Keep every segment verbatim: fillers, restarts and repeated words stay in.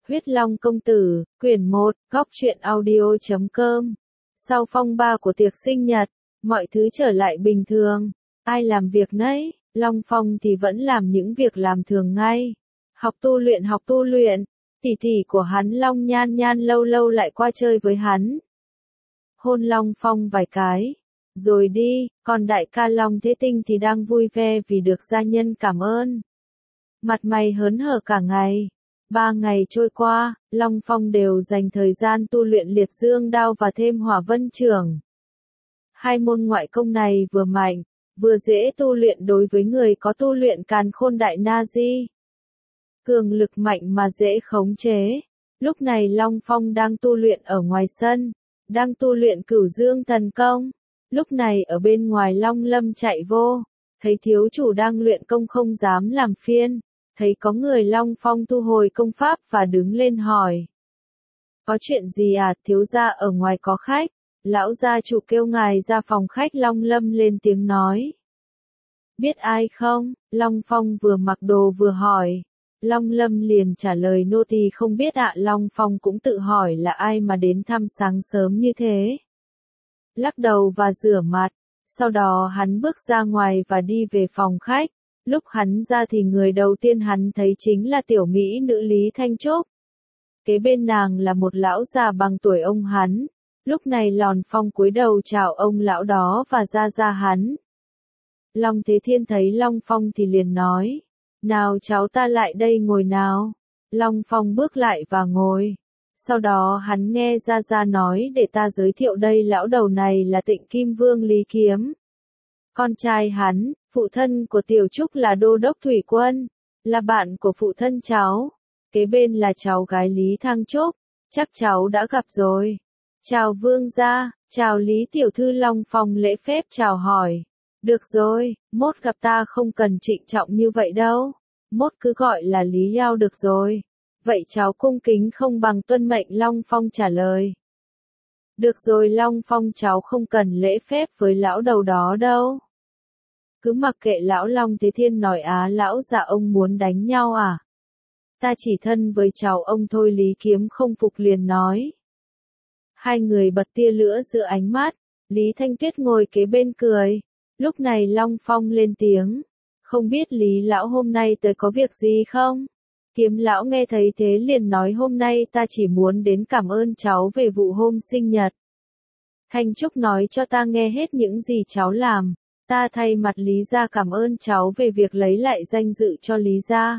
Huyết Long Công Tử, quyển một, góc truyện audio chấm com. Sau phong ba của tiệc sinh nhật, mọi thứ trở lại bình thường. Ai làm việc nấy, Long Phong thì vẫn làm những việc làm thường ngay. Học tu luyện học tu luyện, tỷ tỷ của hắn Long Nhan Nhan lâu lâu lại qua chơi với hắn. Hôn Long Phong vài cái, rồi đi, còn đại ca Long Thế Tinh thì đang vui vẻ vì được gia nhân cảm ơn. Mặt mày hớn hở cả ngày. Ba ngày trôi qua, Long Phong đều dành thời gian tu luyện liệt dương đao và thêm hỏa vân trưởng. Hai môn ngoại công này vừa mạnh, vừa dễ tu luyện đối với người có tu luyện càn khôn đại na di. Cường lực mạnh mà dễ khống chế. Lúc này Long Phong đang tu luyện ở ngoài sân, đang tu luyện cửu dương thần công. Lúc này ở bên ngoài Long Lâm chạy vô, thấy thiếu chủ đang luyện công không dám làm phiên. Thấy có người Long Phong thu hồi công pháp và đứng lên hỏi. Có chuyện gì à, thiếu gia ở ngoài có khách, lão gia chủ kêu ngài ra phòng khách. Long Lâm lên tiếng nói. Biết ai không? Long Phong vừa mặc đồ vừa hỏi. Long Lâm liền trả lời nô tỳ không biết ạ. Long Phong cũng tự hỏi là ai mà đến thăm sáng sớm như thế. Lắc đầu và rửa mặt, sau đó hắn bước ra ngoài và đi về phòng khách. Lúc hắn ra thì người đầu tiên hắn thấy chính là tiểu mỹ nữ Lý Thanh Trúc. Kế bên nàng là một lão già bằng tuổi ông hắn. Lúc này Lòn Phong cúi đầu chào ông lão đó và ra ra hắn. Long Thế Thiên thấy Long Phong thì liền nói. Nào cháu ta lại đây ngồi nào. Long Phong bước lại và ngồi. Sau đó hắn nghe ra ra nói để ta giới thiệu đây, lão đầu này là Tịnh Kim Vương Lý Kiếm. Con trai hắn, phụ thân của Tiểu Trúc là Đô Đốc Thủy Quân, là bạn của phụ thân cháu. Kế bên là cháu gái Lý Thăng Trúc, chắc cháu đã gặp rồi. Chào vương gia, chào Lý Tiểu Thư. Long Phong lễ phép chào hỏi. Được rồi, mốt gặp ta không cần trịnh trọng như vậy đâu. Mốt cứ gọi là Lý Giao được rồi. Vậy cháu cung kính không bằng tuân mệnh. Long Phong trả lời. Được rồi Long Phong, cháu không cần lễ phép với lão đầu đó đâu. Cứ mặc kệ lão. Long Thế Thiên nói. Á lão già, ông muốn đánh nhau à? Ta chỉ thân với cháu ông thôi. Lý Kiếm không phục liền nói. Hai người bật tia lửa giữa ánh mắt. Lý Thanh Tuyết ngồi kế bên cười. Lúc này Long Phong lên tiếng. Không biết Lý lão hôm nay tới có việc gì không? Kiếm lão nghe thấy thế liền nói. Hôm nay ta chỉ muốn đến cảm ơn cháu về vụ hôm sinh nhật. Thanh Trúc nói cho ta nghe hết những gì cháu làm. Ta thay mặt Lý gia cảm ơn cháu về việc lấy lại danh dự cho Lý gia.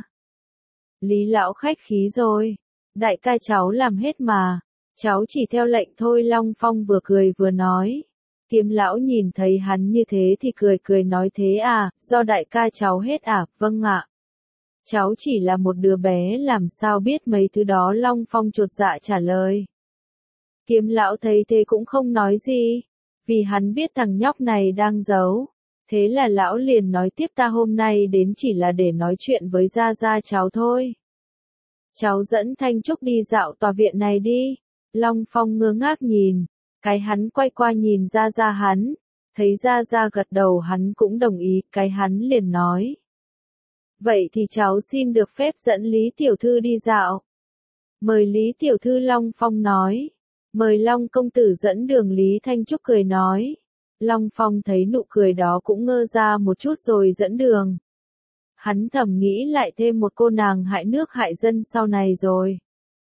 Lý lão khách khí rồi. Đại ca cháu làm hết mà. Cháu chỉ theo lệnh thôi. Long Phong vừa cười vừa nói. Kiếm lão nhìn thấy hắn như thế thì cười cười nói. Thế à, do đại ca cháu hết à? Vâng ạ. Cháu chỉ là một đứa bé làm sao biết mấy thứ đó. Long Phong chột dạ trả lời. Kiếm lão thấy thế cũng không nói gì, vì hắn biết thằng nhóc này đang giấu. Thế là lão liền nói tiếp. Ta hôm nay đến chỉ là để nói chuyện với gia gia cháu thôi. Cháu dẫn Thanh Trúc đi dạo tòa viện này đi. Long Phong ngơ ngác nhìn. Cái hắn quay qua nhìn gia gia hắn. Thấy gia gia gật đầu hắn cũng đồng ý. Cái hắn liền nói. Vậy thì cháu xin được phép dẫn Lý Tiểu Thư đi dạo. Mời Lý Tiểu Thư. Long Phong nói. Mời Long công tử dẫn đường. Lý Thanh Trúc cười nói. Long Phong thấy nụ cười đó cũng ngơ ra một chút rồi dẫn đường. Hắn thầm nghĩ lại thêm một cô nàng hại nước hại dân sau này rồi.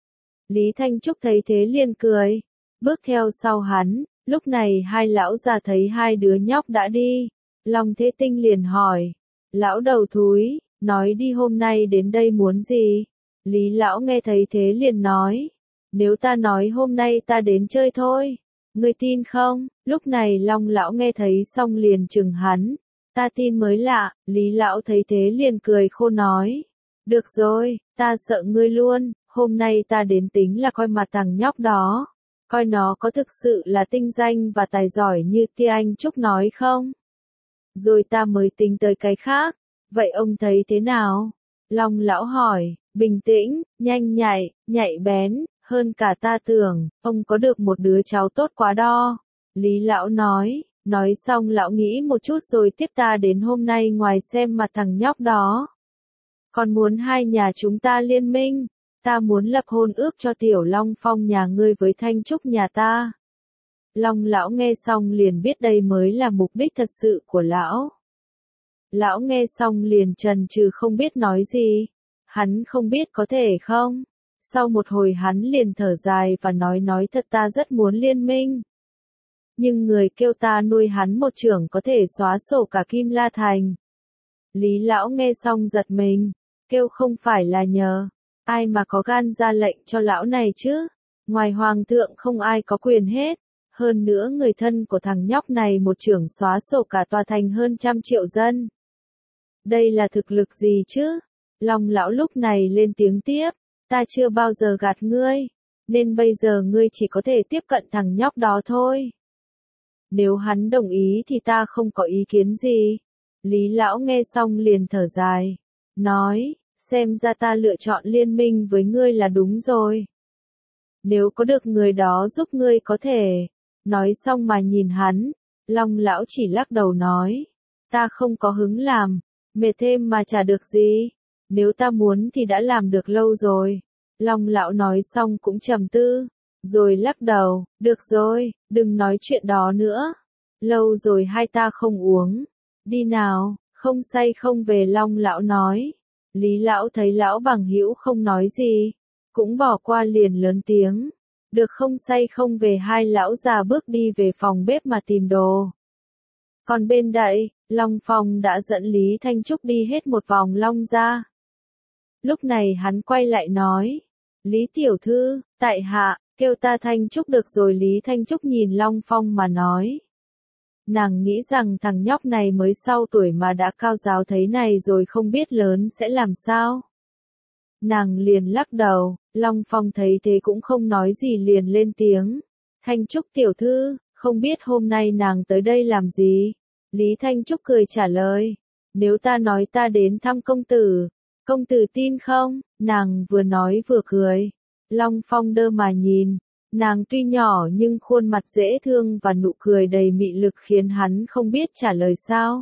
Lý Thanh Trúc thấy thế liền cười. Bước theo sau hắn. Lúc này hai lão già thấy hai đứa nhóc đã đi. Long Thế Tinh liền hỏi. Lão đầu thúi, nói đi hôm nay đến đây muốn gì? Lý lão nghe thấy thế liền nói. Nếu ta nói hôm nay ta đến chơi thôi, ngươi tin không? Lúc này Long lão nghe thấy xong liền chừng hắn. Ta tin mới lạ. Lý lão thấy thế liền cười khô nói. Được rồi, ta sợ ngươi luôn. Hôm nay ta đến tính là coi mặt thằng nhóc đó. Coi nó có thực sự là tinh danh và tài giỏi như Tia Anh Trúc nói không? Rồi ta mới tính tới cái khác. Vậy ông thấy thế nào? Long lão hỏi. Bình tĩnh, nhanh nhạy, nhạy bén. Hơn cả ta tưởng, ông có được một đứa cháu tốt quá đo. Lý lão nói. Nói xong lão nghĩ một chút rồi tiếp. Ta đến hôm nay ngoài xem mặt thằng nhóc đó, còn muốn hai nhà chúng ta liên minh. Ta muốn lập hôn ước cho Tiểu Long Phong nhà ngươi với Thanh Trúc nhà ta. Long lão nghe xong liền biết đây mới là mục đích thật sự của lão. Lão nghe xong liền chần chừ không biết nói gì. Hắn không biết có thể không? Sau một hồi hắn liền thở dài và nói nói thật ta rất muốn liên minh. Nhưng người kêu ta nuôi hắn một trưởng có thể xóa sổ cả Kim La Thành. Lý lão nghe xong giật mình, kêu không phải là nhờ. Ai mà có gan ra lệnh cho lão này chứ? Ngoài hoàng thượng không ai có quyền hết. Hơn nữa người thân của thằng nhóc này một trưởng xóa sổ cả tòa thành hơn trăm triệu dân. Đây là thực lực gì chứ? Long lão lúc này lên tiếng tiếp. Ta chưa bao giờ gạt ngươi. Nên bây giờ ngươi chỉ có thể tiếp cận thằng nhóc đó thôi. Nếu hắn đồng ý thì ta không có ý kiến gì. Lý lão nghe xong liền thở dài. Nói, xem ra ta lựa chọn liên minh với ngươi là đúng rồi. Nếu có được người đó giúp ngươi có thể. Nói xong mà nhìn hắn. Long lão chỉ lắc đầu nói. Ta không có hứng làm. Mệt thêm mà chả được gì. Nếu ta muốn thì đã làm được lâu rồi. Long lão nói xong cũng trầm tư. Rồi lắc đầu, được rồi, đừng nói chuyện đó nữa. Lâu rồi hai ta không uống. Đi nào, không say không về Long lão nói. Lý lão thấy lão bằng hữu không nói gì. Cũng bỏ qua liền lớn tiếng. Được không say không về hai lão già bước đi về phòng bếp mà tìm đồ. Còn bên đậy, Long Phong đã dẫn Lý Thanh Trúc đi hết một vòng Long ra. Lúc này hắn quay lại nói. Lý tiểu thư, tại hạ, kêu ta Thanh Trúc được rồi. Lý Thanh Trúc nhìn Long Phong mà nói. Nàng nghĩ rằng thằng nhóc này mới sau tuổi mà đã cao giáo thế này rồi không biết lớn sẽ làm sao. Nàng liền lắc đầu, Long Phong thấy thế cũng không nói gì liền lên tiếng. Thanh Trúc tiểu thư, không biết hôm nay nàng tới đây làm gì? Lý Thanh Trúc cười trả lời. Nếu ta nói ta đến thăm công tử, công tử tin không? Nàng vừa nói vừa cười. Long Phong đơ mà nhìn. Nàng tuy nhỏ nhưng khuôn mặt dễ thương và nụ cười đầy mị lực khiến hắn không biết trả lời sao.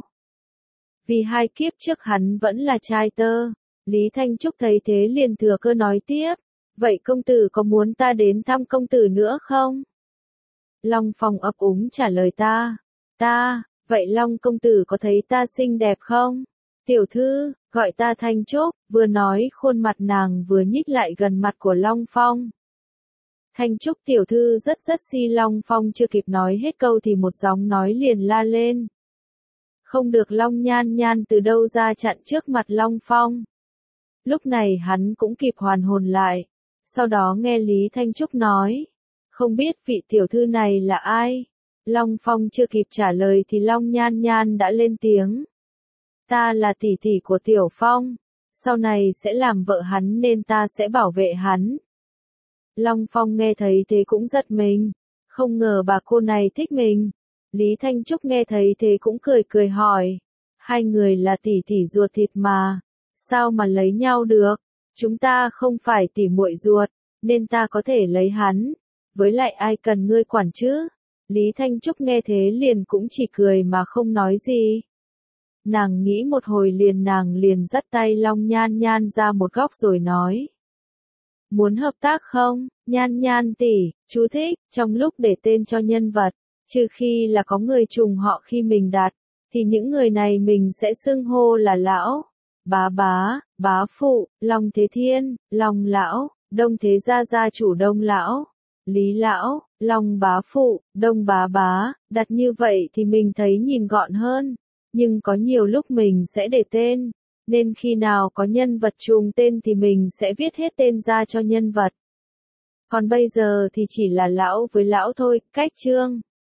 Vì hai kiếp trước hắn vẫn là trai tơ. Lý Thanh Trúc thấy thế liền thừa cơ nói tiếp. Vậy công tử có muốn ta đến thăm công tử nữa không? Long Phong ấp úng trả lời ta. Ta, vậy Long công tử có thấy ta xinh đẹp không? Tiểu thư, gọi ta Thanh Trúc, vừa nói khuôn mặt nàng vừa nhích lại gần mặt của Long Phong. Thanh Trúc tiểu thư rất rất si. Long Phong chưa kịp nói hết câu thì một giọng nói liền la lên. Không được. Long Nhan Nhan từ đâu ra chặn trước mặt Long Phong. Lúc này hắn cũng kịp hoàn hồn lại. Sau đó nghe Lý Thanh Trúc nói. Không biết vị tiểu thư này là ai? Long Phong chưa kịp trả lời thì Long Nhan Nhan đã lên tiếng. Ta là tỷ tỷ của Tiểu Phong. Sau này sẽ làm vợ hắn nên ta sẽ bảo vệ hắn. Long Phong nghe thấy thế cũng giật mình. Không ngờ bà cô này thích mình. Lý Thanh Trúc nghe thấy thế cũng cười cười hỏi. Hai người là tỷ tỷ ruột thịt mà. Sao mà lấy nhau được? Chúng ta không phải tỷ muội ruột, nên ta có thể lấy hắn. Với lại ai cần ngươi quản chứ? Lý Thanh Trúc nghe thế liền cũng chỉ cười mà không nói gì. Nàng nghĩ một hồi liền nàng liền dắt tay Long Nhan Nhan ra một góc rồi nói. Muốn hợp tác không? Nhan Nhan tỷ, chú thích, trong lúc để tên cho nhân vật, trừ khi là có người trùng họ khi mình đặt, thì những người này mình sẽ xưng hô là lão, bá bá, bá phụ, Long Thế Thiên, Long lão, Đông Thế Gia gia chủ Đông lão, Lý lão, Long bá phụ, Đông bá bá, đặt như vậy thì mình thấy nhìn gọn hơn, nhưng có nhiều lúc mình sẽ để tên, nên khi nào có nhân vật trùng tên thì mình sẽ viết hết tên ra cho nhân vật. Còn bây giờ thì chỉ là lão với lão thôi, cách chương.